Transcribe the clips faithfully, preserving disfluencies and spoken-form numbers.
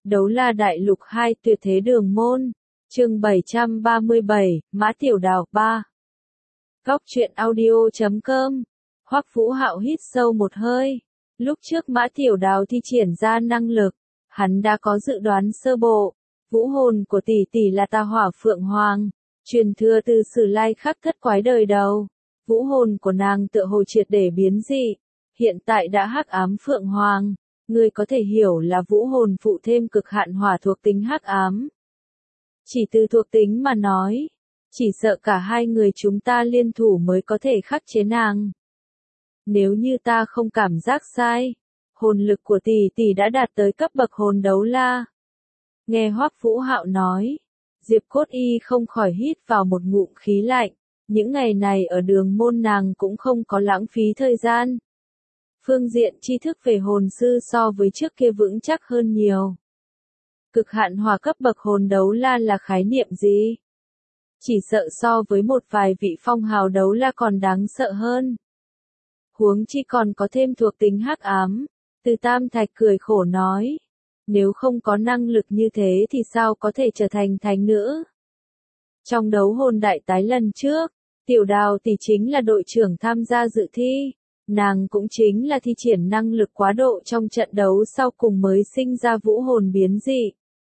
Đấu La Đại Lục hai Tuyệt Thế Đường Môn, chương bảy trăm ba mươi bảy, Mã Tiểu Đào ba. Góc truyện audio chấm com. Hoắc Vũ Hạo hít sâu một hơi. Lúc trước Mã Tiểu Đào thi triển ra năng lực, hắn đã có dự đoán sơ bộ. Vũ hồn của tỷ tỷ là Tà Hỏa Phượng Hoàng, truyền thừa từ Sử Lai Khắc thất quái đời đầu. Vũ hồn của nàng tựa hồ triệt để biến dị, hiện tại đã hắc ám Phượng Hoàng. Ngươi có thể hiểu là vũ hồn phụ thêm cực hạn hỏa thuộc tính hắc ám. Chỉ từ thuộc tính mà nói, chỉ sợ cả hai người chúng ta liên thủ mới có thể khắc chế nàng. Nếu như ta không cảm giác sai, hồn lực của tỷ tỷ đã đạt tới cấp bậc hồn đấu la. Nghe Hoắc Vũ Hạo nói, Diệp Cốt Y không khỏi hít vào một ngụm khí lạnh. Những ngày này ở đường môn nàng cũng không có lãng phí thời gian. Phương diện tri thức về hồn sư so với trước kia vững chắc hơn nhiều. Cực hạn hỏa cấp bậc hồn đấu la là khái niệm gì? Chỉ sợ so với một vài vị phong hào đấu la còn đáng sợ hơn. Huống chi còn có thêm thuộc tính hắc ám. Từ Tam Thạch cười khổ nói. Nếu không có năng lực như thế thì sao có thể trở thành thánh nữ? Trong đấu hồn đại tái lần trước, Tiểu Đào tỷ chính là đội trưởng tham gia dự thi. Nàng cũng chính là thi triển năng lực quá độ trong trận đấu sau cùng mới sinh ra vũ hồn biến dị.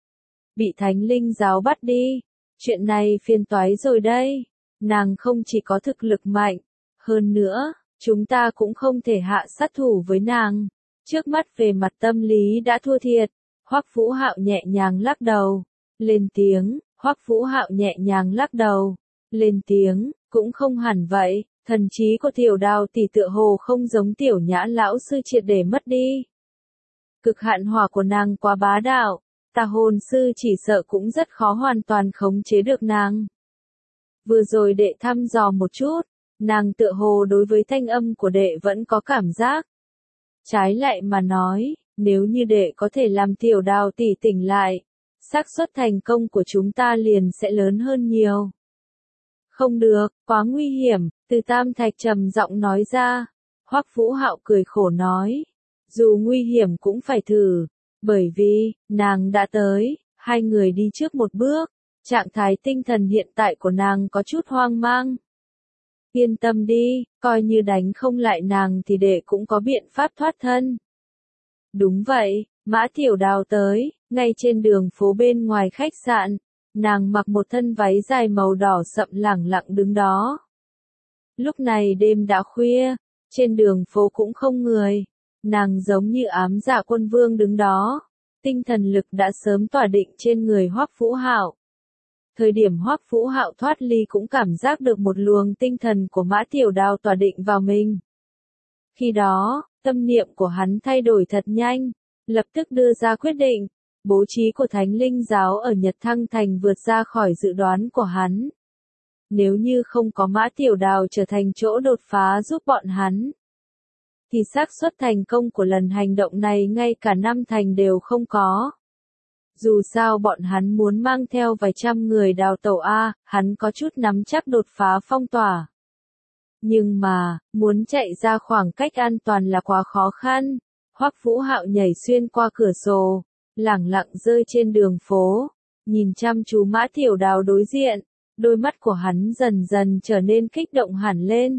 Bị thánh linh giáo bắt đi. Chuyện này phiền toái rồi đây. Nàng không chỉ có thực lực mạnh. Hơn nữa, chúng ta cũng không thể hạ sát thủ với nàng. Trước mắt về mặt tâm lý đã thua thiệt. Hoắc Vũ Hạo nhẹ nhàng lắc đầu. Lên tiếng, Hoắc Vũ Hạo nhẹ nhàng lắc đầu. Lên tiếng, cũng không hẳn vậy. Thần trí của Tiểu Đào tỷ tựa hồ không giống Tiểu Nhã lão sư triệt để mất đi. Cực hạn hỏa của nàng quá bá đạo, Tà hồn sư chỉ sợ cũng rất khó hoàn toàn khống chế được nàng. Vừa rồi đệ thăm dò một chút, nàng tựa hồ đối với thanh âm của đệ vẫn có cảm giác. Trái lại mà nói, nếu như đệ có thể làm Tiểu Đào tỷ tỉnh lại, xác suất thành công của chúng ta liền sẽ lớn hơn nhiều. Không được, quá nguy hiểm, Từ Tam Thạch trầm giọng nói ra. Hoắc Vũ Hạo cười khổ nói. Dù nguy hiểm cũng phải thử, bởi vì, nàng đã tới, hai người đi trước một bước, trạng thái tinh thần hiện tại của nàng có chút hoang mang. Yên tâm đi, coi như đánh không lại nàng thì đệ cũng có biện pháp thoát thân. Đúng vậy, Mã Tiểu Đào tới, ngay trên đường phố bên ngoài khách sạn. Nàng mặc một thân váy dài màu đỏ sậm lẳng lặng đứng đó. Lúc này đêm đã khuya, trên đường phố cũng không người. Nàng giống như ám dạ quân vương đứng đó. Tinh thần lực đã sớm tỏa định trên người Hoắc Vũ Hạo. Thời điểm Hoắc Vũ Hạo thoát ly cũng cảm giác được một luồng tinh thần của Mã Tiểu Đào tỏa định vào mình. Khi đó, tâm niệm của hắn thay đổi thật nhanh, lập tức đưa ra quyết định. Bố trí của Thánh Linh Giáo ở Nhật Thăng Thành vượt ra khỏi dự đoán của hắn. Nếu như không có Mã Tiểu Đào trở thành chỗ đột phá giúp bọn hắn, thì xác suất thành công của lần hành động này ngay cả năm thành đều không có. Dù sao bọn hắn muốn mang theo vài trăm người đào tẩu A, hắn có chút nắm chắc đột phá phong tỏa. Nhưng mà, muốn chạy ra khoảng cách an toàn là quá khó khăn. Hoắc Vũ Hạo nhảy xuyên qua cửa sổ. Lẳng lặng rơi trên đường phố, nhìn chăm chú Mã Tiểu Đào đối diện, đôi mắt của hắn dần dần trở nên kích động hẳn lên.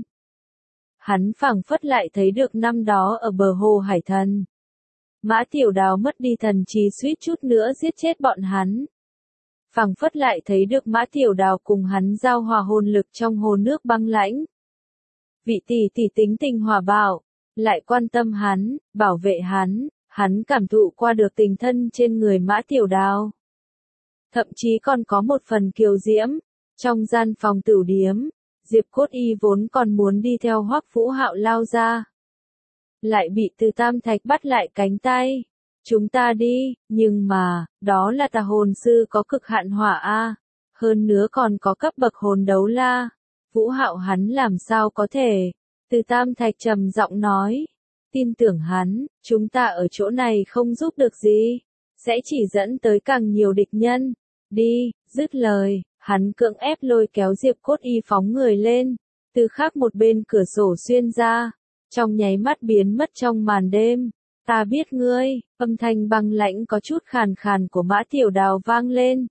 Hắn phảng phất lại thấy được năm đó ở bờ hồ Hải Thần. Mã Tiểu Đào mất đi thần trí suýt chút nữa giết chết bọn hắn. Phảng phất lại thấy được Mã Tiểu Đào cùng hắn giao hòa hồn lực trong hồ nước băng lãnh. Vị tỷ tỷ tính tình hòa bạo, lại quan tâm hắn, bảo vệ hắn. Hắn cảm thụ qua được tình thân trên người Mã Tiểu Đào. Thậm chí còn có một phần kiều diễm. Trong gian phòng tửu điếm, Diệp Cốt Y vốn còn muốn đi theo Hoắc Vũ Hạo lao ra. Lại bị Từ Tam Thạch bắt lại cánh tay. Chúng ta đi, nhưng mà, đó là tà hồn sư có cực hạn hỏa A. Hơn nữa còn có cấp bậc hồn đấu la. Vũ Hạo hắn làm sao có thể. Từ Tam Thạch trầm giọng nói. Tin tưởng hắn, chúng ta ở chỗ này không giúp được gì, sẽ chỉ dẫn tới càng nhiều địch nhân. Đi, dứt lời, hắn cưỡng ép lôi kéo Diệp Cốt Y phóng người lên, từ khác một bên cửa sổ xuyên ra, trong nháy mắt biến mất trong màn đêm. Ta biết ngươi, âm thanh băng lãnh có chút khàn khàn của Mã Tiểu Đào vang lên.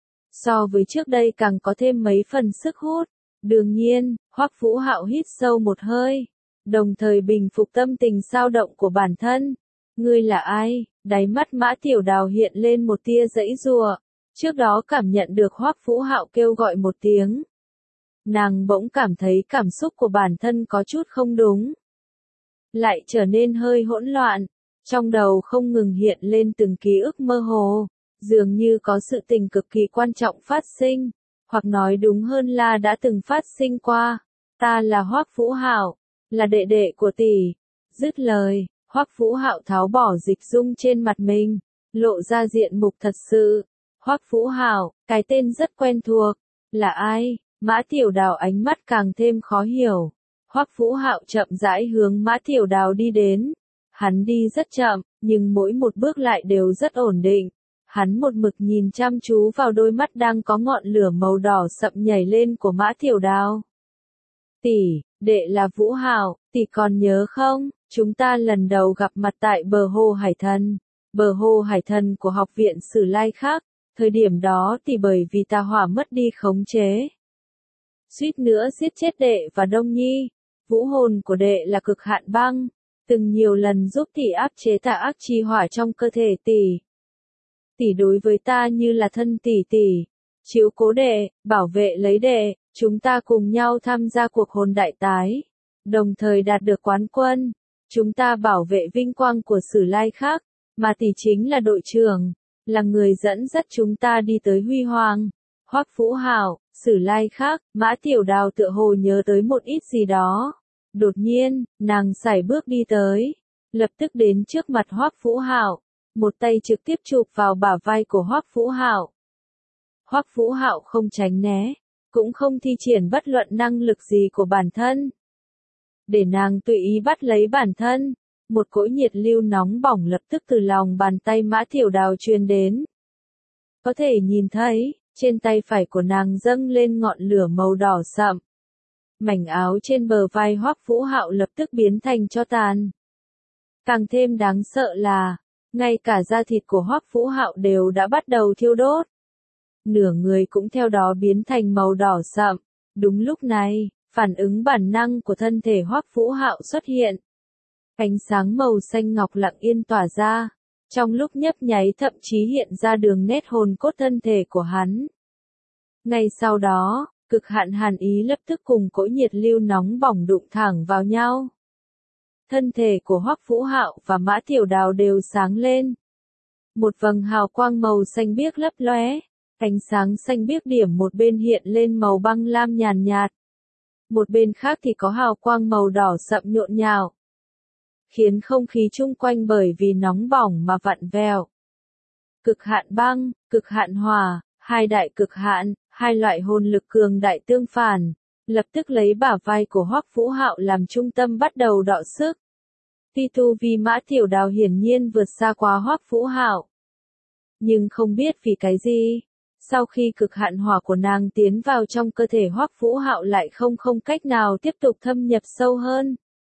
So với trước đây càng có thêm mấy phần sức hút. Đương nhiên, Hoắc Vũ Hạo hít sâu một hơi, đồng thời bình phục tâm tình xao động của bản thân. Ngươi là ai? Đáy mắt Mã Tiểu Đào hiện lên một tia giãy giụa. Trước đó cảm nhận được Hoắc Vũ Hạo kêu gọi một tiếng. Nàng bỗng cảm thấy cảm xúc của bản thân có chút không đúng. Lại trở nên hơi hỗn loạn. Trong đầu không ngừng hiện lên từng ký ức mơ hồ. Dường như có sự tình cực kỳ quan trọng phát sinh. Hoặc nói đúng hơn là đã từng phát sinh qua. Ta là Hoắc Vũ Hạo, là đệ đệ của tỷ. Dứt lời, Hoắc Vũ Hạo tháo bỏ dịch dung trên mặt mình, lộ ra diện mục thật sự. Hoắc Vũ Hạo, cái tên rất quen thuộc. Là ai? Mã Tiểu Đào ánh mắt càng thêm khó hiểu. Hoắc Vũ Hạo chậm rãi hướng Mã Tiểu Đào đi đến. Hắn đi rất chậm, nhưng mỗi một bước lại đều rất ổn định. Hắn một mực nhìn chăm chú vào đôi mắt đang có ngọn lửa màu đỏ sậm nhảy lên của Mã Tiểu Đào. Tỷ, đệ là Vũ Hạo, tỷ còn nhớ không? Chúng ta lần đầu gặp mặt tại bờ hồ Hải Thần. Bờ hồ Hải Thần của học viện Sử Lai Khắc. Thời điểm đó tỷ bởi vì tà hỏa mất đi khống chế. Suýt nữa giết chết đệ và Đông Nhi. Vũ hồn của đệ là cực hạn băng. Từng nhiều lần giúp tỷ áp chế tà ác chi hỏa trong cơ thể tỷ. Tỷ đối với ta như là thân tỷ tỷ. Chiếu cố đệ, bảo vệ lấy đệ, chúng ta cùng nhau tham gia cuộc hồn đại tái. Đồng thời đạt được quán quân. Chúng ta bảo vệ vinh quang của Sử Lai Khắc. Mà tỷ chính là đội trưởng. Là người dẫn dắt chúng ta đi tới huy hoàng. Hoắc Vũ Hạo, Sử Lai Khắc, Mã Tiểu Đào tựa hồ nhớ tới một ít gì đó. Đột nhiên, nàng sải bước đi tới. Lập tức đến trước mặt Hoắc Vũ Hạo. Một tay trực tiếp chụp vào bả vai của Hoắc Vũ Hạo. Hoắc Vũ Hạo không tránh né, cũng không thi triển bất luận năng lực gì của bản thân. Để nàng tùy ý bắt lấy bản thân, một cỗ nhiệt lưu nóng bỏng lập tức từ lòng bàn tay Mã Tiểu Đào truyền đến. Có thể nhìn thấy, trên tay phải của nàng dâng lên ngọn lửa màu đỏ sậm. Mảnh áo trên bờ vai Hoắc Vũ Hạo lập tức biến thành tro tàn. Càng thêm đáng sợ là, ngay cả da thịt của Hoắc Vũ Hạo đều đã bắt đầu thiêu đốt. Nửa người cũng theo đó biến thành màu đỏ sậm. Đúng lúc này, phản ứng bản năng của thân thể Hoắc Vũ Hạo xuất hiện. Ánh sáng màu xanh ngọc lặng yên tỏa ra. Trong lúc nhấp nháy thậm chí hiện ra đường nét hồn cốt thân thể của hắn. Ngay sau đó, cực hạn hàn ý lập tức cùng cỗ nhiệt lưu nóng bỏng đụng thẳng vào nhau. Thân thể của Hoắc Vũ Hạo và Mã Tiểu Đào đều sáng lên. Một vầng hào quang màu xanh biếc lấp lóe, ánh sáng xanh biếc điểm một bên hiện lên màu băng lam nhàn nhạt. Một bên khác thì có hào quang màu đỏ sậm nhộn nhạo, khiến không khí chung quanh bởi vì nóng bỏng mà vặn vẹo. Cực hạn băng, cực hạn hỏa, hai đại cực hạn, hai loại hồn lực cường đại tương phản, lập tức lấy bả vai của Hoắc Vũ Hạo làm trung tâm bắt đầu đọ sức. Tuy tu vi Mã Tiểu Đào hiển nhiên vượt xa quá Hoắc Vũ Hạo, nhưng không biết vì cái gì, sau khi cực hạn hỏa của nàng tiến vào trong cơ thể Hoắc Vũ Hạo lại không không cách nào tiếp tục thâm nhập sâu hơn.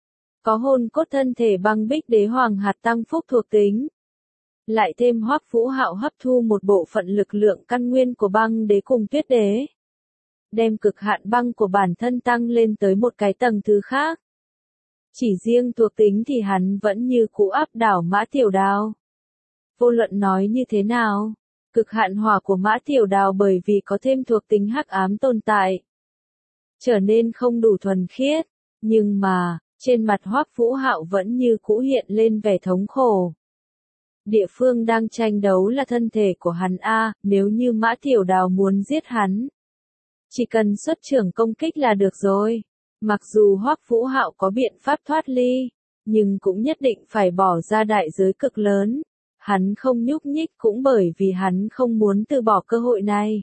Có hồn cốt thân thể băng bích đế hoàng hạt tăng phúc thuộc tính. Lại thêm Hoắc Vũ Hạo hấp thu một bộ phận lực lượng căn nguyên của băng đế cùng tuyết đế. Đem cực hạn băng của bản thân tăng lên tới một cái tầng thứ khác. Chỉ riêng thuộc tính thì hắn vẫn như cũ áp đảo Mã Tiểu Đào. Vô luận nói như thế nào, cực hạn hỏa của Mã Tiểu Đào bởi vì có thêm thuộc tính hắc ám tồn tại, trở nên không đủ thuần khiết, nhưng mà, trên mặt Hoắc Vũ Hạo vẫn như cũ hiện lên vẻ thống khổ. Địa phương đang tranh đấu là thân thể của hắn a, nếu như Mã Tiểu Đào muốn giết hắn, chỉ cần xuất trưởng công kích là được rồi. Mặc dù Hoắc Vũ Hạo có biện pháp thoát ly, nhưng cũng nhất định phải bỏ ra đại giới cực lớn. Hắn không nhúc nhích cũng bởi vì hắn không muốn từ bỏ cơ hội này.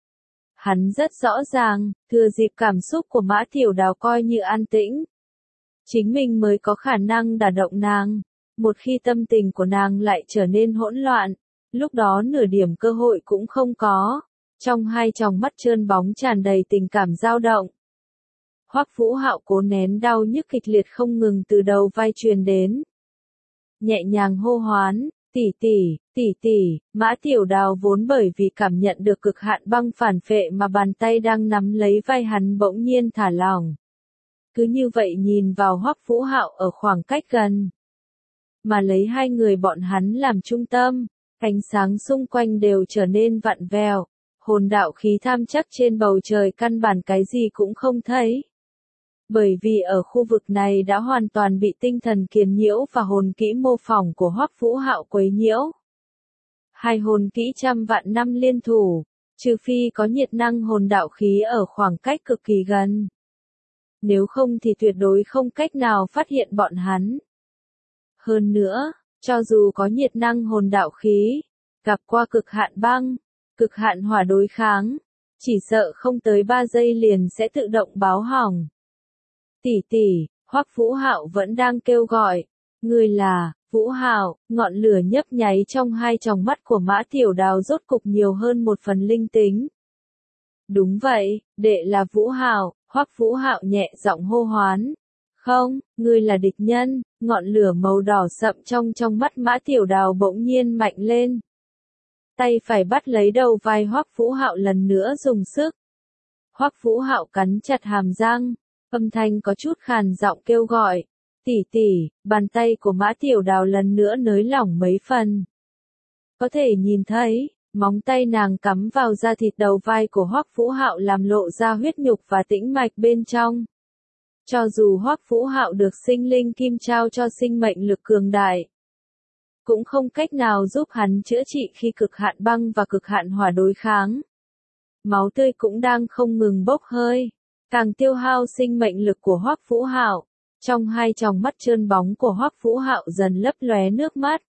Hắn rất rõ ràng, thừa dịp cảm xúc của Mã Tiểu Đào coi như an tĩnh, chính mình mới có khả năng đả động nàng. Một khi tâm tình của nàng lại trở nên hỗn loạn, lúc đó nửa điểm cơ hội cũng không có. Trong hai tròng mắt trơn bóng tràn đầy tình cảm dao động. Hoắc Vũ Hạo cố nén đau nhức kịch liệt không ngừng từ đầu vai truyền đến. nhẹ nhàng hô hoán, tỷ tỷ, tỷ tỷ. Mã Tiểu Đào vốn bởi vì cảm nhận được cực hạn băng phản phệ mà bàn tay đang nắm lấy vai hắn bỗng nhiên thả lỏng. Cứ như vậy nhìn vào Hoắc Vũ Hạo ở khoảng cách gần. Mà lấy hai người bọn hắn làm trung tâm, ánh sáng xung quanh đều trở nên vặn vẹo, hồn đạo khí tham chắc trên bầu trời căn bản cái gì cũng không thấy. Bởi vì ở khu vực này đã hoàn toàn bị tinh thần kiền nhiễu và hồn kỹ mô phỏng của Hoắc Vũ Hạo quấy nhiễu. Hai hồn kỹ trăm vạn năm liên thủ, trừ phi có nhiệt năng hồn đạo khí ở khoảng cách cực kỳ gần. Nếu không thì tuyệt đối không cách nào phát hiện bọn hắn. Hơn nữa, cho dù có nhiệt năng hồn đạo khí, gặp qua cực hạn băng, cực hạn hỏa đối kháng, chỉ sợ không tới ba giây liền sẽ tự động báo hỏng. Tỷ tỷ, Hoắc Vũ Hạo vẫn đang kêu gọi, người là, Vũ Hạo, ngọn lửa nhấp nháy trong hai tròng mắt của Mã Tiểu Đào rốt cục nhiều hơn một phần linh tính. Đúng vậy, đệ là Vũ Hạo, Hoắc Vũ Hạo nhẹ giọng hô hoán. Không, ngươi là địch nhân, ngọn lửa màu đỏ sậm trong trong mắt Mã Tiểu Đào bỗng nhiên mạnh lên. Tay phải bắt lấy đầu vai Hoắc Vũ Hạo lần nữa dùng sức. Hoắc Vũ Hạo cắn chặt hàm răng, âm thanh có chút khàn giọng kêu gọi, tỷ tỷ. Bàn tay của Mã Tiểu Đào lần nữa nới lỏng mấy phần. Có thể nhìn thấy, móng tay nàng cắm vào da thịt đầu vai của Hoắc Vũ Hạo làm lộ ra huyết nhục và tĩnh mạch bên trong. Cho dù Hoắc Vũ Hạo được sinh linh kim trao cho sinh mệnh lực cường đại, cũng không cách nào giúp hắn chữa trị khi cực hạn băng và cực hạn hỏa đối kháng. Máu tươi cũng đang không ngừng bốc hơi, càng tiêu hao sinh mệnh lực của Hoắc Vũ Hạo. Trong hai tròng mắt trơn bóng của Hoắc Vũ Hạo dần lấp lóe nước mắt.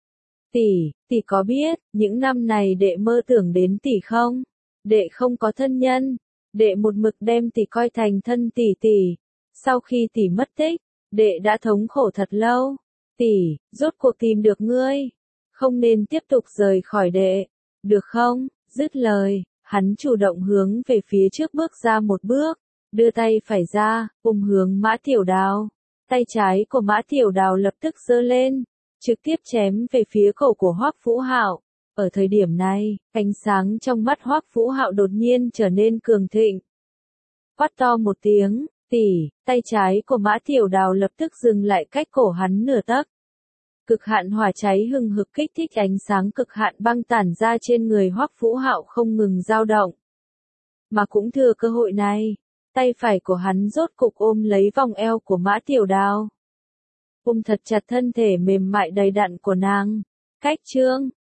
Tỷ, tỷ có biết, những năm này đệ mơ tưởng đến tỷ không? Đệ không có thân nhân, đệ một mực đem tỷ coi thành thân tỷ tỷ. Sau khi tỷ mất tích, đệ đã thống khổ thật lâu. Tỷ, rốt cuộc tìm được ngươi. Không nên tiếp tục rời khỏi đệ, được không? Dứt lời, hắn chủ động hướng về phía trước bước ra một bước, đưa tay phải ra, ôm hướng Mã Tiểu Đào. Tay trái của Mã Tiểu Đào lập tức giơ lên, trực tiếp chém về phía cổ của Hoắc Vũ Hạo. Ở thời điểm này, ánh sáng trong mắt Hoắc Vũ Hạo đột nhiên trở nên cường thịnh. Quát to một tiếng, tỷ. Tay trái của Mã Tiểu Đào lập tức dừng lại cách cổ hắn nửa tấc. Cực hạn hỏa cháy hừng hực kích thích ánh sáng cực hạn băng tản ra trên người Hoắc Vũ Hạo không ngừng dao động. Mà cũng thừa cơ hội này, tay phải của hắn rốt cục ôm lấy vòng eo của Mã Tiểu Đào. Ôm thật chặt thân thể mềm mại đầy đặn của nàng. Cách chương